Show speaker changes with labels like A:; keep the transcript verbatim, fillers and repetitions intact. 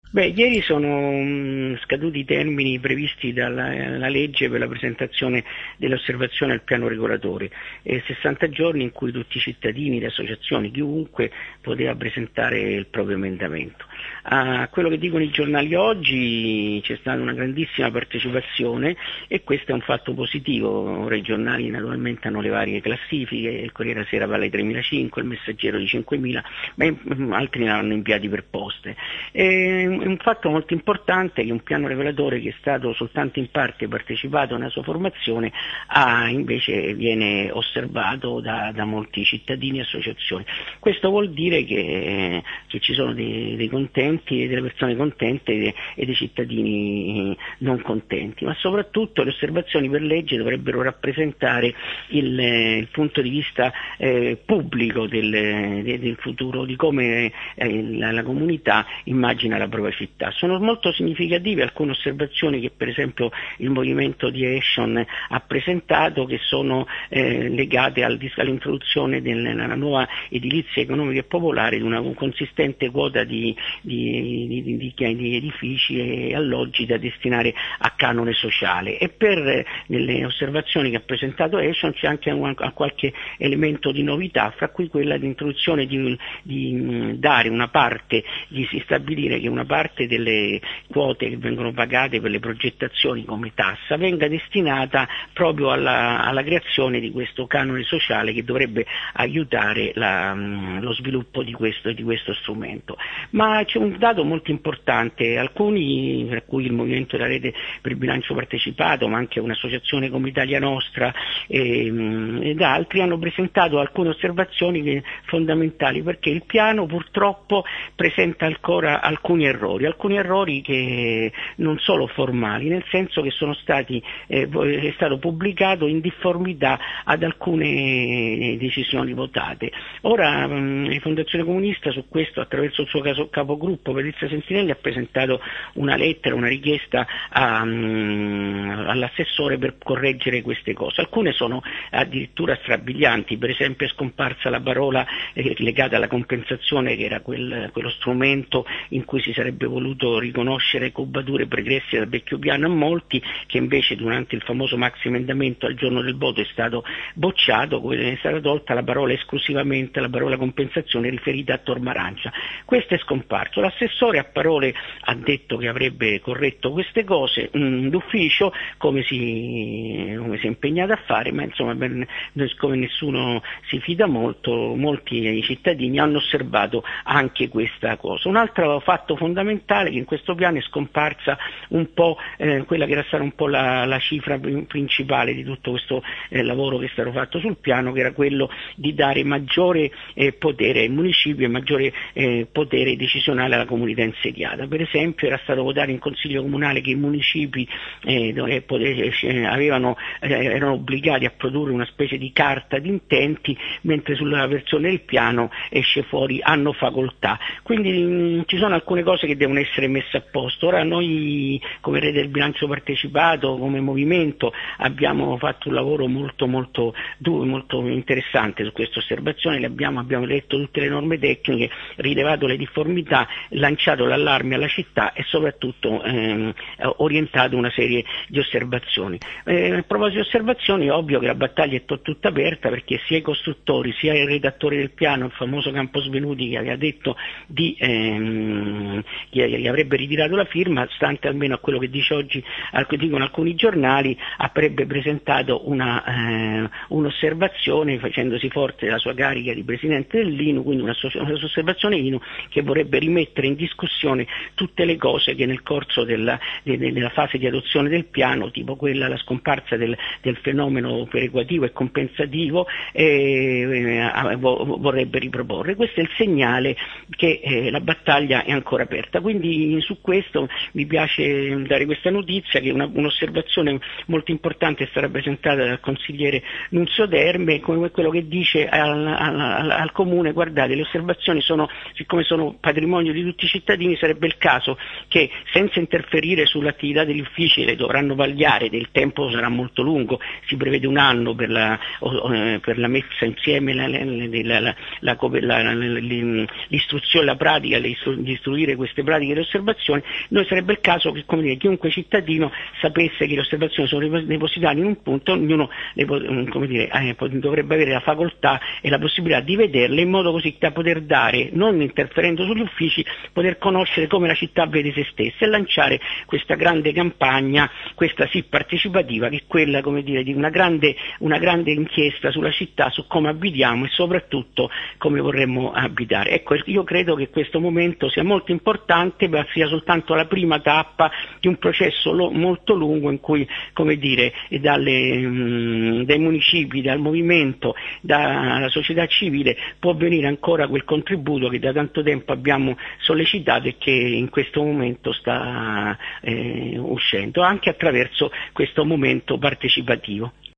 A: Beh, ieri sono mh, scaduti i termini previsti dalla la legge per la presentazione delle osservazioni al piano regolatore, e sessanta giorni in cui tutti i cittadini, le associazioni, chiunque poteva presentare il proprio emendamento. A quello che dicono i giornali oggi c'è stata una grandissima partecipazione e questo è un fatto positivo. Ora i giornali naturalmente hanno le varie classifiche, il Corriere della Sera parla di tremilacinquecento, il Messaggero di cinquemila, ma mh, altri ne hanno inviati per poste. E, è un fatto molto importante che un piano regolatore che è stato soltanto in parte partecipato nella sua formazione ha, invece viene osservato da, da molti cittadini e associazioni. Questo vuol dire che, che ci sono dei, dei contenti, delle persone contente e, e dei cittadini non contenti, ma soprattutto le osservazioni per legge dovrebbero rappresentare il, il punto di vista eh, pubblico del, del futuro, di come eh, la, la comunità immagina la propria città. Sono molto significative alcune osservazioni che per esempio il movimento di Action ha presentato, che sono eh, legate al, all'introduzione della nuova edilizia economica e popolare di una consistente quota di, di, di, di, di edifici e alloggi da destinare a canone sociale, e per nelle osservazioni che ha presentato Action c'è anche un, qualche elemento di novità, fra cui quella di introduzione di, di dare una parte, di stabilire che una parte delle quote che vengono pagate per le progettazioni come tassa venga destinata proprio alla, alla creazione di questo canone sociale che dovrebbe aiutare la, lo sviluppo di questo, di questo strumento. Ma c'è un dato molto importante: alcuni, tra cui il Movimento della Rete per il Bilancio Partecipato, ma anche un'associazione come Italia Nostra e, ed altri, hanno presentato alcune osservazioni che, fondamentali, perché il piano purtroppo presenta ancora alcuni errori, alcuni errori che non solo formali, nel senso che sono stati, eh, è stato pubblicato in difformità ad alcune decisioni votate. Ora mh, la Fondazione Comunista su questo, attraverso il suo caso, capogruppo Patrizia Sentinelli, ha presentato una lettera, una richiesta a, mh, all'assessore per correggere queste cose. Alcune sono addirittura strabilianti, per esempio è scomparsa la parola eh, legata alla compensazione, che era quel, quello strumento in cui si sarebbe voluto riconoscere cubature pregresse dal vecchio piano a molti, che invece durante il famoso maxi emendamento al giorno del voto è stato bocciato. È stata tolta la parola esclusivamente, la parola compensazione riferita a Tormarancia. Questo è scomparso. L'assessore a parole ha detto che avrebbe corretto queste cose mh, d'ufficio, come si, come si è impegnato a fare, ma insomma per, come nessuno si fida molto, molti cittadini hanno osservato anche questa cosa. Un altro fatto fondamentale è che in questo piano è scomparsa un po' eh, quella che era stata un po' la, la cifra principale di tutto questo eh, lavoro che è stato fatto sul piano, che era quello di dare maggiore eh, potere ai municipi e maggiore eh, potere decisionale alla comunità insediata. Per esempio era stato votato in Consiglio Comunale che i municipi eh, dove, eh, avevano, eh, erano obbligati a produrre una specie di carta di intenti, mentre sulla versione del piano esce fuori hanno facoltà. Quindi mh, ci sono alcune cose che devono essere messe a posto. Ora noi come Rete del Bilancio Partecipato, come movimento, abbiamo fatto un lavoro molto molto, molto interessante su queste osservazioni, le abbiamo, abbiamo letto tutte le norme tecniche, rilevato le difformità, lanciato l'allarme alla città e soprattutto ehm, orientato una serie di osservazioni. Eh, a proposito di osservazioni, è ovvio che la battaglia è to- tutta aperta, perché sia i costruttori sia il redattore del piano, il famoso Camposvenuti, che aveva detto di, ehm, che gli avrebbe ritirato la firma, stante almeno a quello che dice oggi, dicono alcuni giornali, avrebbe presentato una, eh, un'osservazione facendosi forte della sua carica di presidente dell'I N U, quindi una, una osservazione I N U che vorrebbe rimettere in discussione tutte le cose che nel corso della, della fase di adozione del piano, tipo quella, la scomparsa del, del fenomeno perequativo e compensativo, eh, eh, vorrebbe riproporre. Questo è il segnale che eh, la battaglia è ancora aperta. Quindi su questo mi piace dare questa notizia, che una, un'osservazione molto importante è stata presentata dal consigliere Nunzio Terme, come quello che dice al, al, al comune: guardate, le osservazioni sono, siccome sono patrimonio di tutti i cittadini, sarebbe il caso che, senza interferire sull'attività degli uffici, le dovranno vagliare, del tempo sarà molto lungo, si prevede un anno per la, per la messa insieme, la, la, la, la, l'istruzione, la pratica, di istruire queste pratiche di osservazione. Noi sarebbe il caso che, come dire, chiunque cittadino sapesse che le osservazioni sono depositate in un punto, ognuno le, come dire, eh, dovrebbe avere la facoltà e la possibilità di vederle, in modo così da poter dare, non interferendo sugli uffici, poter conoscere come la città vede se stessa e lanciare questa grande campagna, questa sì partecipativa, che è quella, come dire, di una grande, una grande inchiesta sulla città, su come abitiamo e soprattutto come vorremmo abitare. Ecco, io credo che questo momento sia molto importante, ma sia soltanto la prima tappa di un processo lo, molto lungo, in cui, come dire, dalle, mh, dai municipi, dal movimento, dalla società civile può venire ancora quel contributo che da tanto tempo abbiamo sollecitato e che in questo momento sta eh, uscendo, anche attraverso questo momento partecipativo.